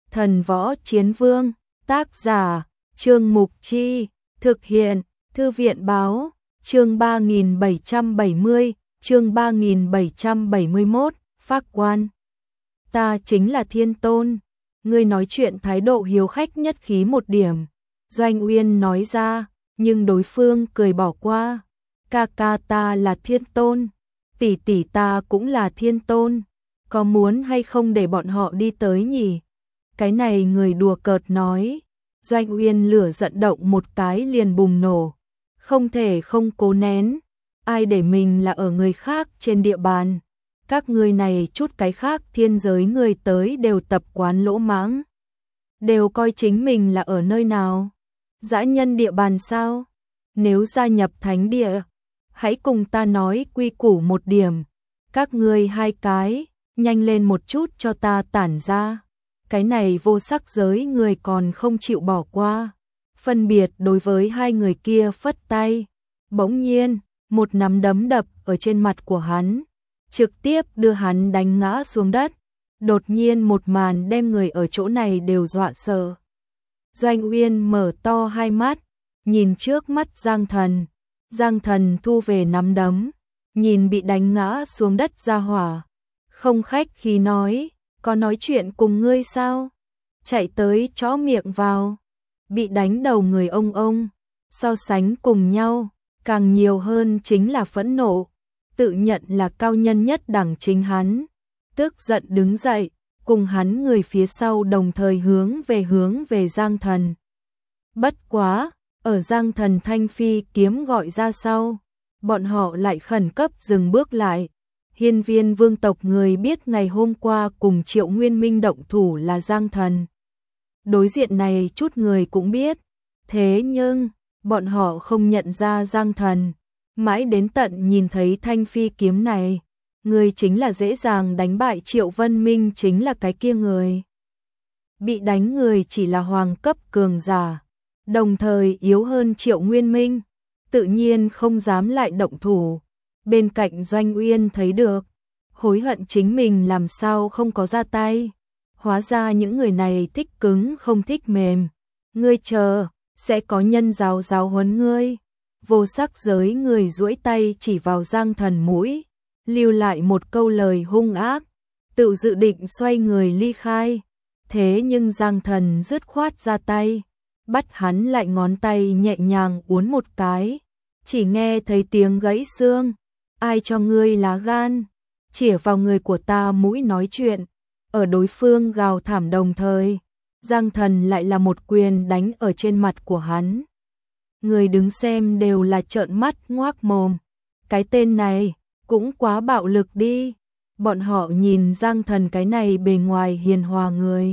Thần Võ Chiến Vương, tác giả, Trương Mục Chi, thực hiện, Thư viện Báo, chương 3770, chương 3771, Phác Quan. Ta chính là Thiên Tôn, ngươi nói chuyện thái độ hiếu khách nhất khí một điểm, Doanh Uyên nói ra, nhưng đối phương cười bỏ qua. Ca ca ta là Thiên Tôn, tỷ tỷ ta cũng là Thiên Tôn, có muốn hay không để bọn họ đi tới nhỉ? Cái này người đùa cợt nói. Doanh Uyên lửa giận động một cái liền bùng nổ, không thể không cố nén, ai để mình là ở người khác trên địa bàn. Các ngươi này chút cái khác thiên giới người tới đều tập quán lỗ mãng, đều coi chính mình là ở nơi nào? Dã nhân địa bàn sao? Nếu gia nhập thánh địa, hãy cùng ta nói quy củ một điểm, các ngươi hai cái, nhanh lên một chút cho ta tản ra. Cái này vô sắc giới người còn không chịu bỏ qua, phân biệt đối với hai người kia phất tay. Bỗng nhiên, một nắm đấm đập ở trên mặt của hắn, trực tiếp đưa hắn đánh ngã xuống đất. Đột nhiên một màn đem người ở chỗ này đều dọa sợ. Doanh Uyên mở to hai mắt, nhìn trước mắt Giang Thần. Giang Thần thu về nắm đấm, nhìn bị đánh ngã xuống đất ra hỏa, không khách khí nói, có nói chuyện cùng ngươi sao? Chạy tới chó miệng vào. Bị đánh đầu người ông, so sánh cùng nhau, càng nhiều hơn chính là phẫn nộ, tự nhận là cao nhân nhất đẳng chính hắn. Tức giận đứng dậy, cùng hắn người phía sau đồng thời hướng về Giang Thần. Bất quá, ở Giang Thần thanh phi kiếm gọi ra sau, bọn họ lại khẩn cấp dừng bước lại. Hiên Viên vương tộc người biết ngày hôm qua cùng Triệu Nguyên Minh động thủ là Giang Thần. Đối diện này chút người cũng biết, thế nhưng bọn họ không nhận ra Giang Thần. Mãi đến tận nhìn thấy thanh phi kiếm này, người chính là dễ dàng đánh bại Triệu Vân Minh chính là cái kia người. Bị đánh người chỉ là hoàng cấp cường giả, đồng thời yếu hơn Triệu Nguyên Minh, tự nhiên không dám lại động thủ. Bên cạnh Doanh Uyên thấy được, hối hận chính mình làm sao không có ra tay. Hóa ra những người này thích cứng không thích mềm. Ngươi chờ, sẽ có nhân giáo huấn ngươi. Vô sắc giới người duỗi tay chỉ vào Giang Thần mũi, lưu lại một câu lời hung ác, tự dự định xoay người ly khai. Thế nhưng Giang Thần dứt khoát ra tay, bắt hắn lại ngón tay nhẹ nhàng uốn một cái, chỉ nghe thấy tiếng gãy xương. Ai cho ngươi lá gan, chĩa vào người của ta mũi nói chuyện. Ở đối phương gào thảm đồng thời, Giang Thần lại là một quyền đánh ở trên mặt của hắn. Người đứng xem đều là trợn mắt ngoác mồm. Cái tên này cũng quá bạo lực đi. Bọn họ nhìn Giang Thần cái này bề ngoài hiền hòa người,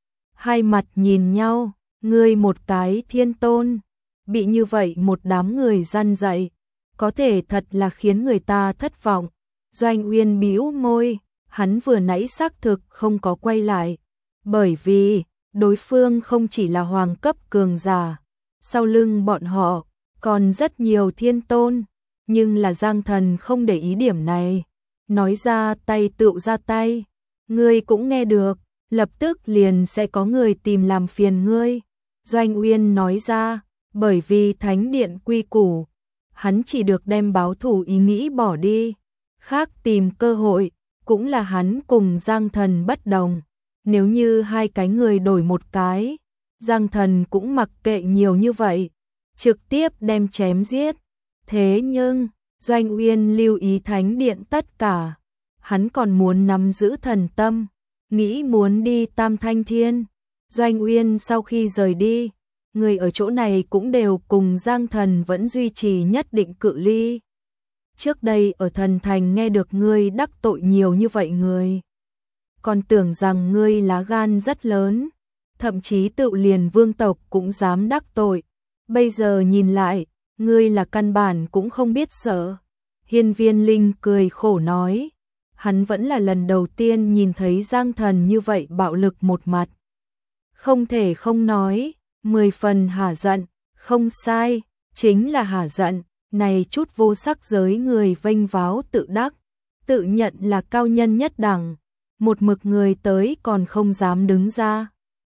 hai mặt nhìn nhau. Ngươi một cái Thiên Tôn, bị như vậy một đám người răn dạy, có thể thật là khiến người ta thất vọng. Doanh Uyên bĩu môi, hắn vừa nãy xác thực không có quay lại, bởi vì đối phương không chỉ là hoàng cấp cường giả, sau lưng bọn họ còn rất nhiều Thiên Tôn, nhưng là Giang Thần không để ý điểm này, nói ra tay tựu ra tay. Ngươi cũng nghe được, lập tức liền sẽ có người tìm làm phiền ngươi. Doanh Uyên nói ra, bởi vì thánh điện quy củ, hắn chỉ được đem báo thù ý nghĩ bỏ đi, khác tìm cơ hội, cũng là hắn cùng Giang Thần bất đồng. Nếu như hai cái người đổi một cái, Giang Thần cũng mặc kệ nhiều như vậy, trực tiếp đem chém giết. Thế nhưng, Doanh Uyên lưu ý thánh điện tất cả, hắn còn muốn nắm giữ thần tâm, nghĩ muốn đi Tam Thanh Thiên. Doanh Uyên sau khi rời đi, người ở chỗ này cũng đều cùng Giang Thần vẫn duy trì nhất định cự ly. Trước đây ở thần thành nghe được ngươi đắc tội nhiều như vậy người, còn tưởng rằng ngươi lá gan rất lớn, thậm chí tự liền vương tộc cũng dám đắc tội. Bây giờ nhìn lại, ngươi là căn bản cũng không biết sợ. Hiên Viên Linh cười khổ nói, hắn vẫn là lần đầu tiên nhìn thấy Giang Thần như vậy bạo lực một mặt. Không thể không nói, 10 phần hả giận, không sai, chính là hả giận. Này chút vô sắc giới người vênh váo tự đắc, tự nhận là cao nhân nhất đẳng, một mực người tới còn không dám đứng ra.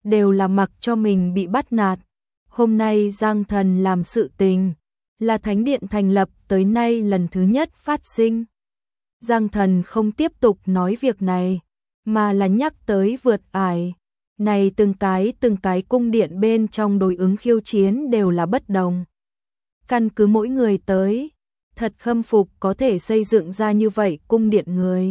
đều là mặc cho mình bị bắt nạt. Hôm nay Giang Thần làm sự tình, là thánh điện thành lập tới nay lần thứ nhất phát sinh. Giang Thần không tiếp tục nói việc này, mà là nhắc tới vượt ải. Này từng cái cung điện bên trong đối ứng khiêu chiến đều là bất đồng. Căn cứ mỗi người tới, thật khâm phục có thể xây dựng ra như vậy cung điện người.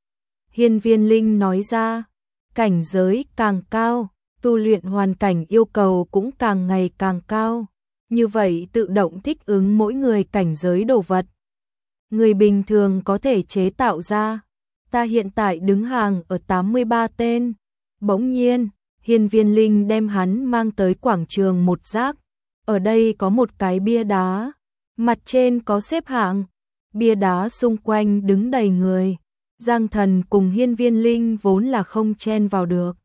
Hiên Viên Linh nói ra, cảnh giới càng cao, tu luyện hoàn cảnh yêu cầu cũng càng ngày càng cao. Như vậy tự động thích ứng mỗi người cảnh giới đồ vật. Người bình thường có thể chế tạo ra. Ta hiện tại đứng hàng ở 83 tên. Bỗng nhiên, Hiên Viên Linh đem hắn mang tới quảng trường một giác. Ở đây có một cái bia đá, mặt trên có xếp hạng. Bia đá xung quanh đứng đầy người. Giang Thần cùng Hiên Viên Linh vốn là không chen vào được.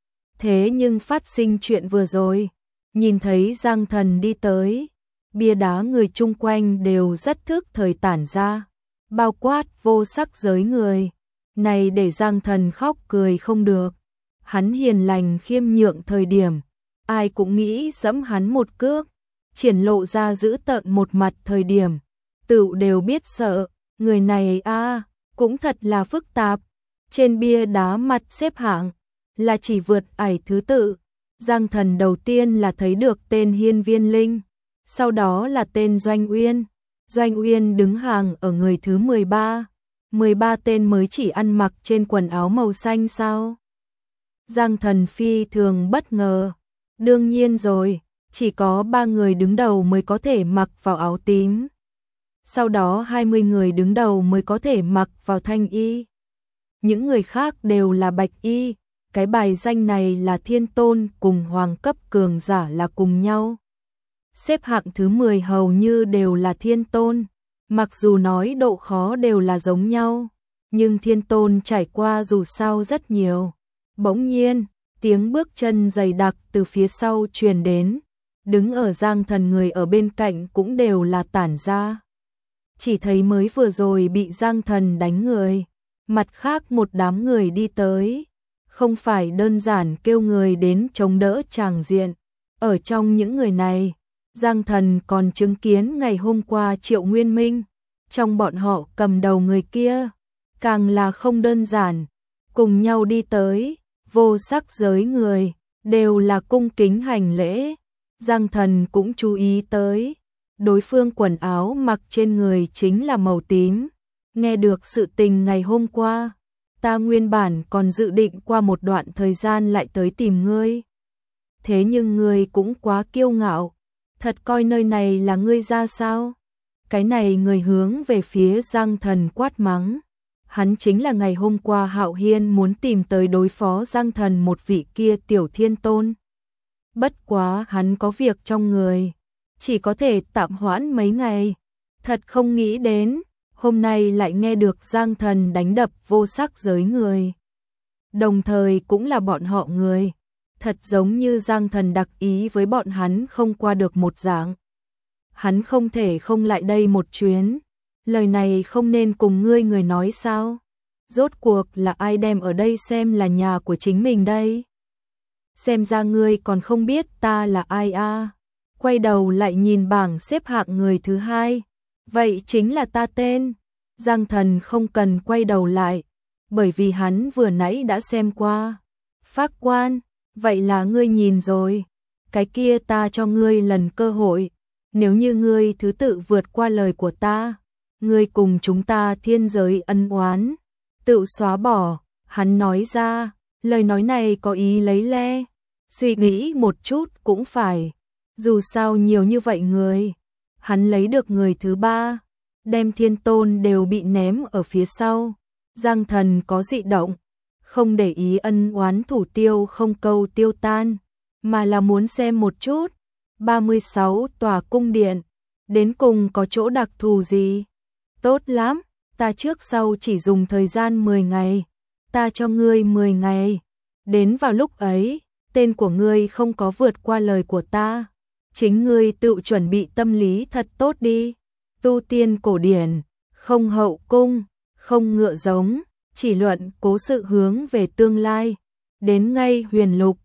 Thế nhưng phát sinh chuyện vừa rồi, nhìn thấy Giang Thần đi tới, bia đá người chung quanh đều rất thức thời tản ra, bao quát vô sắc giới người. Này để Giang Thần khóc cười không được. Hắn hiền lành khiêm nhượng thời điểm, ai cũng nghĩ giẫm hắn một cước, triển lộ ra giữ tợn một mặt thời điểm, tựu đều biết sợ, người này cũng thật là phức tạp. Trên bia đá mặt xếp hạng, là chỉ vượt ải thứ tự. Giang Thần đầu tiên là thấy được tên Hiên Viên Linh, sau đó là tên Doanh Uyên. Doanh Uyên đứng hàng ở người thứ 13. 13 tên mới chỉ ăn mặc trên quần áo màu xanh sao? Giang Thần phi thường bất ngờ. Đương nhiên rồi, chỉ có 3 người đứng đầu mới có thể mặc vào áo tím. Sau đó 20 người đứng đầu mới có thể mặc vào thanh y. Những người khác đều là bạch y. Cái bài danh này là thiên tôn cùng hoàng cấp cường giả là cùng nhau. Xếp hạng thứ 10 hầu như đều là thiên tôn. Mặc dù nói độ khó đều là giống nhau, nhưng thiên tôn trải qua dù sao rất nhiều. Bỗng nhiên, tiếng bước chân dày đặc từ phía sau truyền đến. Đứng ở Giang Thần người ở bên cạnh cũng đều là tản ra. Chỉ thấy mới vừa rồi bị Giang Thần đánh người. Mặt khác một đám người đi tới. Không phải đơn giản kêu người đến chống đỡ tràng diện. Ở trong những người này, Giang Thần còn chứng kiến ngày hôm qua Triệu Nguyên Minh. Trong bọn họ cầm đầu người kia, càng là không đơn giản. Cùng nhau đi tới, vô sắc giới người, đều là cung kính hành lễ. Giang Thần cũng chú ý tới, đối phương quần áo mặc trên người chính là màu tím. Nghe được sự tình ngày hôm qua, ta nguyên bản còn dự định qua một đoạn thời gian lại tới tìm ngươi. Thế nhưng ngươi cũng quá kiêu ngạo, thật coi nơi này là ngươi ra sao? Cái này người hướng về phía Giang Thần quát mắng. Hắn chính là ngày hôm qua Hạo Hiên muốn tìm tới đối phó Giang Thần một vị kia tiểu thiên tôn. Bất quá hắn có việc trong người, chỉ có thể tạm hoãn mấy ngày. Thật không nghĩ đến, hôm nay lại nghe được Giang Thần đánh đập vô sắc giới người. Đồng thời cũng là bọn họ người. Thật giống như Giang Thần đặc ý với bọn hắn không qua được một dạng. Hắn không thể không lại đây một chuyến. Lời này không nên cùng ngươi người nói sao? Rốt cuộc là ai đem ở đây xem là nhà của chính mình đây? Xem ra ngươi còn không biết ta là ai à? Quay đầu lại nhìn bảng xếp hạng người thứ 2. Vậy chính là ta tên. Giang Thần không cần quay đầu lại, bởi vì hắn vừa nãy đã xem qua. Phác quan, vậy là ngươi nhìn rồi. Cái kia ta cho ngươi lần cơ hội. Nếu như ngươi thứ tự vượt qua lời của ta, ngươi cùng chúng ta thiên giới ân oán tự xóa bỏ. Hắn nói ra, lời nói này có ý lấy le. Suy nghĩ một chút cũng phải. Dù sao nhiều như vậy người, hắn lấy được người thứ 3, đem thiên tôn đều bị ném ở phía sau. Giang Thần có dị động, không để ý ân oán thủ tiêu không câu tiêu tan, mà là muốn xem một chút 36 tòa cung điện, đến cùng có chỗ đặc thù gì. Tốt lắm, ta trước sau chỉ dùng thời gian 10 ngày, ta cho ngươi 10 ngày. Đến vào lúc ấy, tên của ngươi không có vượt qua lời của ta, chính ngươi tự chuẩn bị tâm lý thật tốt đi. Tu tiên cổ điển, không hậu cung, không ngựa giống, chỉ luận cố sự hướng về tương lai. Đến ngay huyền lục,